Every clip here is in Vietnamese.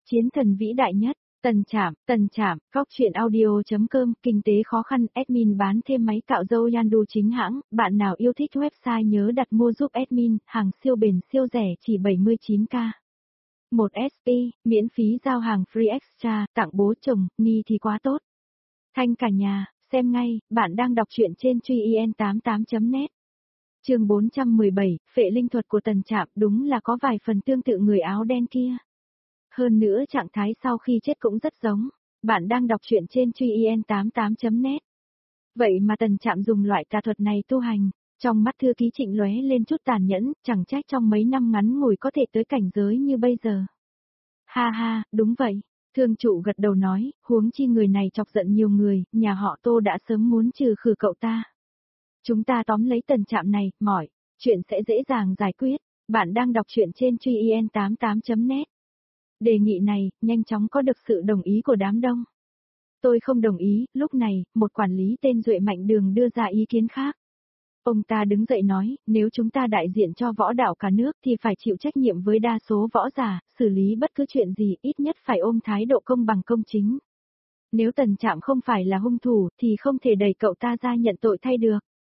Chiến thần vĩ đại nhất, Tần Trạm, góc truyện audio.com, kinh tế khó khăn, admin bán thêm máy cạo râu Yandu chính hãng, bạn nào yêu thích website nhớ đặt mua giúp admin, hàng siêu bền siêu rẻ chỉ 79k. 1 SP, miễn phí giao hàng free extra, tặng bố chồng, ni thì quá tốt. Thanh cả nhà, xem ngay, bạn đang đọc truyện trên truyen88.net. Chương 417, phệ linh thuật của Tần Trạm đúng là có vài phần tương tự người áo đen kia. Hơn nữa trạng thái sau khi chết cũng rất giống. Bạn đang đọc truyện trên truyen88.net. Vậy mà Tần Trạm dùng loại tà thuật này tu hành, trong mắt thư ký Trịnh lóe lên chút tàn nhẫn, chẳng trách trong mấy năm ngắn ngủi có thể tới cảnh giới như bây giờ. Ha ha, đúng vậy. Thương trụ gật đầu nói, huống chi người này chọc giận nhiều người, nhà họ Tô đã sớm muốn trừ khử cậu ta. Chúng ta tóm lấy Tần Trạm này, mỏi, chuyện sẽ dễ dàng giải quyết. Bạn đang đọc truyện trên truyen88.net. Đề nghị này, nhanh chóng có được sự đồng ý của đám đông. Tôi không đồng ý, lúc này, một quản lý tên Duệ Mạnh Đường đưa ra ý kiến khác. Ông ta đứng dậy nói, nếu chúng ta đại diện cho võ đạo cả nước thì phải chịu trách nhiệm với đa số võ giả, xử lý bất cứ chuyện gì ít nhất phải ôm thái độ công bằng công chính. Nếu Tần Trạm không phải là hung thủ thì không thể đẩy cậu ta ra nhận tội thay được.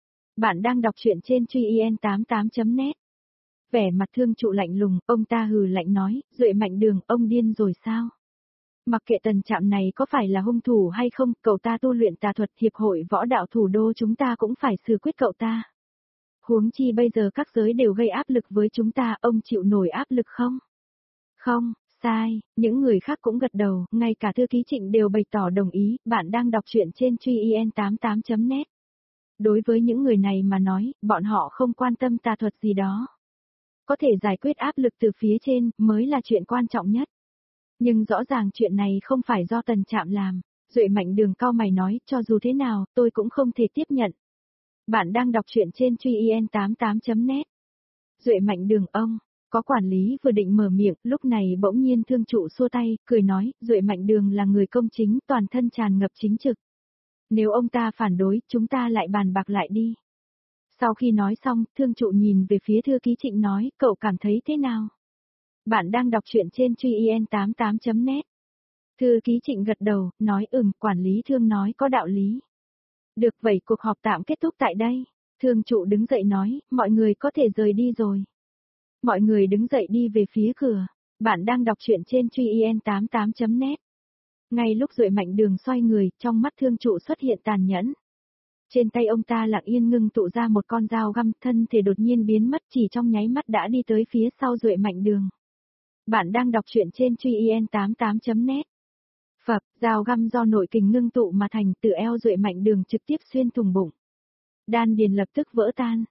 Bạn đang đọc truyện trên truyen88.net. Vẻ mặt thương trụ lạnh lùng, ông ta hừ lạnh nói, Duệ Mạnh Đường, ông điên rồi sao? Mặc kệ Tần Trạm này có phải là hung thủ hay không, cậu ta tu luyện tà thuật, hiệp hội võ đạo thủ đô chúng ta cũng phải xử quyết cậu ta. Huống chi bây giờ các giới đều gây áp lực với chúng ta, ông chịu nổi áp lực không? Không, sai, những người khác cũng gật đầu, ngay cả thư ký Trịnh đều bày tỏ đồng ý, bạn đang đọc truyện trên truyen88.net. Đối với những người này mà nói, bọn họ không quan tâm tà thuật gì đó. Có thể giải quyết áp lực từ phía trên mới là chuyện quan trọng nhất. Nhưng rõ ràng chuyện này không phải do Tần Trạm làm. Duệ Mạnh Đường cau mày nói, cho dù thế nào, tôi cũng không thể tiếp nhận. Bạn đang đọc truyện trên truyen88.net. Duệ Mạnh Đường ông, có quản lý vừa định mở miệng, lúc này bỗng nhiên thương trụ xua tay, cười nói, Duệ Mạnh Đường là người công chính, toàn thân tràn ngập chính trực. Nếu ông ta phản đối, chúng ta lại bàn bạc lại đi. Sau khi nói xong, thương trụ nhìn về phía thư ký Trịnh nói, cậu cảm thấy thế nào? Bạn đang đọc truyện trên truyen88.net. Thư ký Trịnh gật đầu, nói quản lý Thương nói có đạo lý. Được vậy cuộc họp tạm kết thúc tại đây. Thương trụ đứng dậy nói, mọi người có thể rời đi rồi. Mọi người đứng dậy đi về phía cửa. Bạn đang đọc truyện trên truyen88.net. Ngay lúc Duệ Mạnh Đường xoay người, trong mắt thương trụ xuất hiện tàn nhẫn. Trên tay ông ta lặng yên ngưng tụ ra một con dao găm, thân thể đột nhiên biến mất, chỉ trong nháy mắt đã đi tới phía sau Duệ Mạnh Đường. Bạn đang đọc truyện trên truyen88.net. Phập, dao găm do nội kình ngưng tụ mà thành, từ eo Duệ Mạnh Đường trực tiếp xuyên thủng bụng. Đan điền lập tức vỡ tan.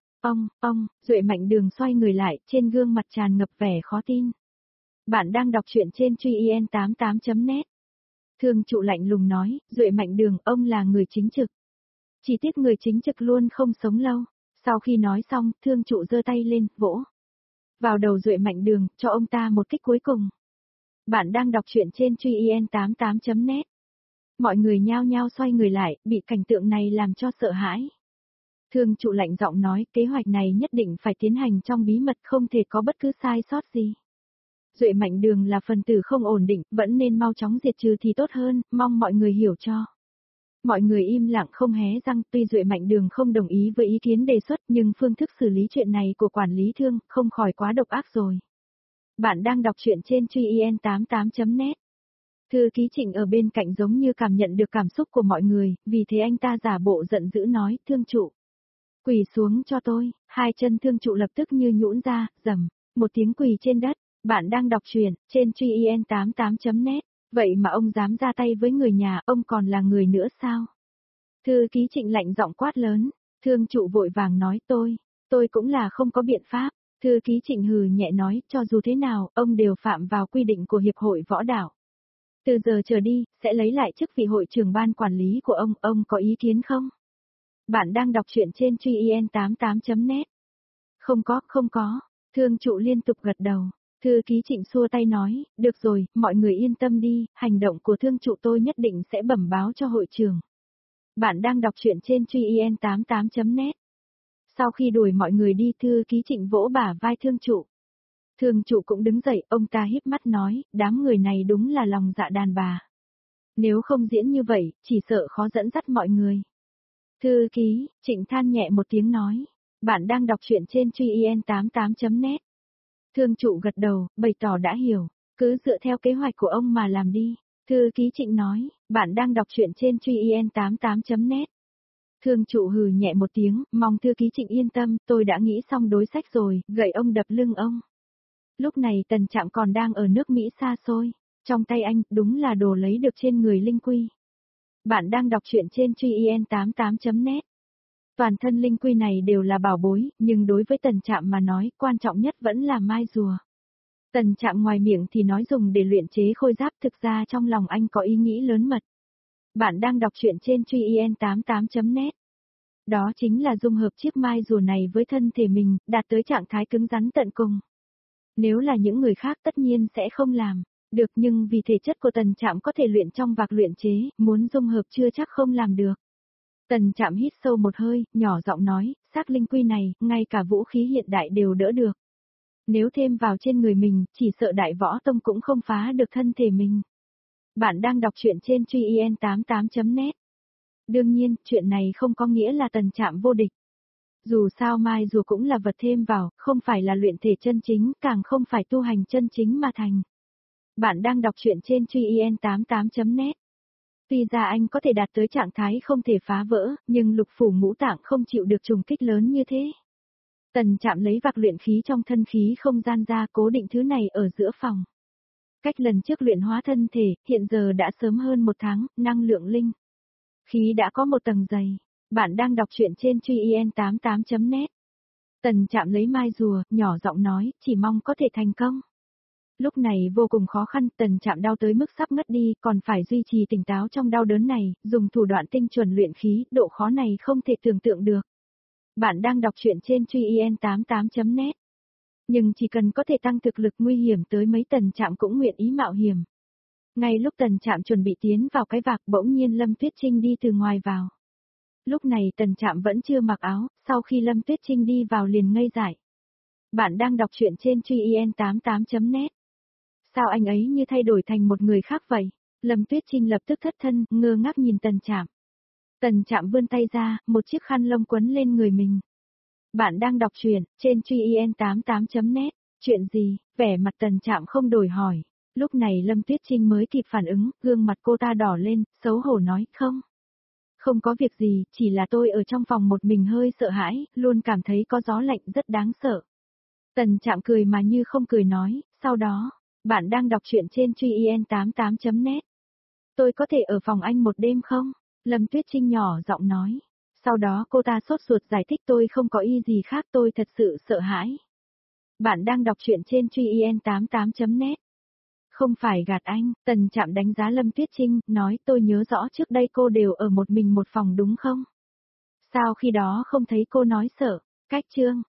Duệ Mạnh Đường xoay người lại, trên gương mặt tràn ngập vẻ khó tin. Bạn đang đọc truyện trên truyen88.net. Thương trụ lạnh lùng nói, Duệ Mạnh Đường, ông là người chính trực. Chỉ tiếc người chính trực luôn không sống lâu. Sau khi nói xong, thương trụ giơ tay lên, vỗ vào đầu Duệ Mạnh Đường, cho ông ta một kích cuối cùng. Bạn đang đọc truyện trên truyen88.net. Mọi người nhao nhao xoay người lại, bị cảnh tượng này làm cho sợ hãi. Thương trụ lạnh giọng nói, kế hoạch này nhất định phải tiến hành trong bí mật, không thể có bất cứ sai sót gì. Duệ Mạnh Đường là phần tử không ổn định, vẫn nên mau chóng diệt trừ thì tốt hơn, mong mọi người hiểu cho. Mọi người im lặng không hé răng, tuy Duệ Mạnh Đường không đồng ý với ý kiến đề xuất nhưng phương thức xử lý chuyện này của quản lý Thương không khỏi quá độc ác rồi. Bạn đang đọc truyện trên truyen88.net. Thư ký Trịnh ở bên cạnh giống như cảm nhận được cảm xúc của mọi người, vì thế anh ta giả bộ giận dữ nói, Thương trụ, quỳ xuống cho tôi. Hai chân thương trụ lập tức như nhũn ra, rầm, một tiếng quỳ trên đất. Bạn đang đọc truyện trên truyen88.net. Vậy mà ông dám ra tay với người nhà, ông còn là người nữa sao? Thư ký Trịnh lạnh giọng quát lớn. Thương trụ vội vàng nói, tôi cũng là không có biện pháp. Thư ký Trịnh hừ nhẹ nói, cho dù thế nào, ông đều phạm vào quy định của Hiệp hội Võ đạo. Từ giờ trở đi, sẽ lấy lại chức vị hội trưởng ban quản lý của ông có ý kiến không? Bạn đang đọc truyện trên truyen88.net. Không có. Thương trụ liên tục gật đầu. Thư ký Trịnh xua tay nói, được rồi, mọi người yên tâm đi, hành động của thương trụ tôi nhất định sẽ bẩm báo cho hội trưởng. Bạn đang đọc truyện trên truyen88.net. Sau khi đuổi mọi người đi, thư ký Trịnh vỗ bả vai thương trụ. Thương trụ cũng đứng dậy, ông ta híp mắt nói, đám người này đúng là lòng dạ đàn bà. Nếu không diễn như vậy, chỉ sợ khó dẫn dắt mọi người. Thư ký, Trịnh than nhẹ một tiếng nói. Bạn đang đọc truyện trên truyen88.net. Thương trụ gật đầu, bày tỏ đã hiểu. Cứ dựa theo kế hoạch của ông mà làm đi. Thư ký Trịnh nói, bạn đang đọc truyện trên truyen88.net. Thương trụ hừ nhẹ một tiếng, mong thư ký Trịnh yên tâm, tôi đã nghĩ xong đối sách rồi, gậy ông đập lưng ông. Lúc này Tần Trạm còn đang ở nước Mỹ xa xôi. Trong tay anh, đúng là đồ lấy được trên người Linh Quy. Bạn đang đọc truyện trên truyen88.net. Toàn thân Linh Quy này đều là bảo bối, nhưng đối với Tần Trạm mà nói, quan trọng nhất vẫn là mai rùa. Tần Trạm ngoài miệng thì nói dùng để luyện chế khôi giáp, thực ra trong lòng anh có ý nghĩ lớn mật. Bạn đang đọc truyện trên truyen88.net. Đó chính là dung hợp chiếc mai rùa này với thân thể mình, đạt tới trạng thái cứng rắn tận cùng. Nếu là những người khác tất nhiên sẽ không làm được, nhưng vì thể chất của Tần Trạm có thể luyện trong vạc luyện chế, muốn dung hợp chưa chắc không làm được. Tần Trạm hít sâu một hơi, nhỏ giọng nói, xác Linh Quy này, ngay cả vũ khí hiện đại đều đỡ được. Nếu thêm vào trên người mình, chỉ sợ Đại Võ Tông cũng không phá được thân thể mình. Bạn đang đọc truyện trên truyen88.net. Đương nhiên, chuyện này không có nghĩa là Tần Trạm vô địch. Dù sao mai rùa cũng là vật thêm vào, không phải là luyện thể chân chính, càng không phải tu hành chân chính mà thành. Bạn đang đọc truyện trên truyen88.net. Tuy ra anh có thể đạt tới trạng thái không thể phá vỡ, nhưng lục phủ ngũ tạng không chịu được trùng kích lớn như thế. Tần Trạm lấy vạc luyện khí trong thân khí không gian ra, cố định thứ này ở giữa phòng. Cách lần trước luyện hóa thân thể, hiện giờ đã sớm hơn 1 tháng, năng lượng linh khí đã có một tầng dày. Bạn đang đọc truyện trên truyen88.net. Tần Trạm lấy mai rùa, nhỏ giọng nói, chỉ mong có thể thành công. Lúc này vô cùng khó khăn, Tần Trạm đau tới mức sắp ngất đi, còn phải duy trì tỉnh táo trong đau đớn này, dùng thủ đoạn tinh chuẩn luyện khí, độ khó này không thể tưởng tượng được. Bạn đang đọc truyện trên truyen88.net. Nhưng chỉ cần có thể tăng thực lực, nguy hiểm tới mấy Tần Trạm cũng nguyện ý mạo hiểm. Ngay lúc Tần Trạm chuẩn bị tiến vào cái vạc, bỗng nhiên Lâm Tuyết Trinh đi từ ngoài vào. Lúc này Tần Trạm vẫn chưa mặc áo, sau khi Lâm Tuyết Trinh đi vào liền ngây dại. Bạn đang đọc truyện trên truyen88.net. Sao anh ấy như thay đổi thành một người khác vậy? Lâm Tuyết Trinh lập tức thất thân, ngơ ngác nhìn Tần Trạm. Tần Trạm vươn tay ra, một chiếc khăn lông quấn lên người mình. Bạn đang đọc truyện trên truyen88.net. Chuyện gì? Vẻ mặt Tần Trạm không đổi hỏi. Lúc này Lâm Tuyết Trinh mới kịp phản ứng, gương mặt cô ta đỏ lên, xấu hổ nói, không. Không có việc gì, chỉ là tôi ở trong phòng một mình hơi sợ hãi, luôn cảm thấy có gió lạnh rất đáng sợ. Tần Trạm cười mà như không cười nói, sau đó, bạn đang đọc truyện trên truyen88.net. Tôi có thể ở phòng anh một đêm không? Lâm Tuyết Trinh nhỏ giọng nói. Sau đó cô ta sốt ruột giải thích, tôi không có ý gì khác, tôi thật sự sợ hãi. Bạn đang đọc truyện trên truyen88.net. Không phải gạt anh, Tần Trạm đánh giá Lâm Tuyết Trinh, nói, tôi nhớ rõ trước đây cô đều ở một mình một phòng đúng không? Sao khi đó không thấy cô nói sợ? Cách chương.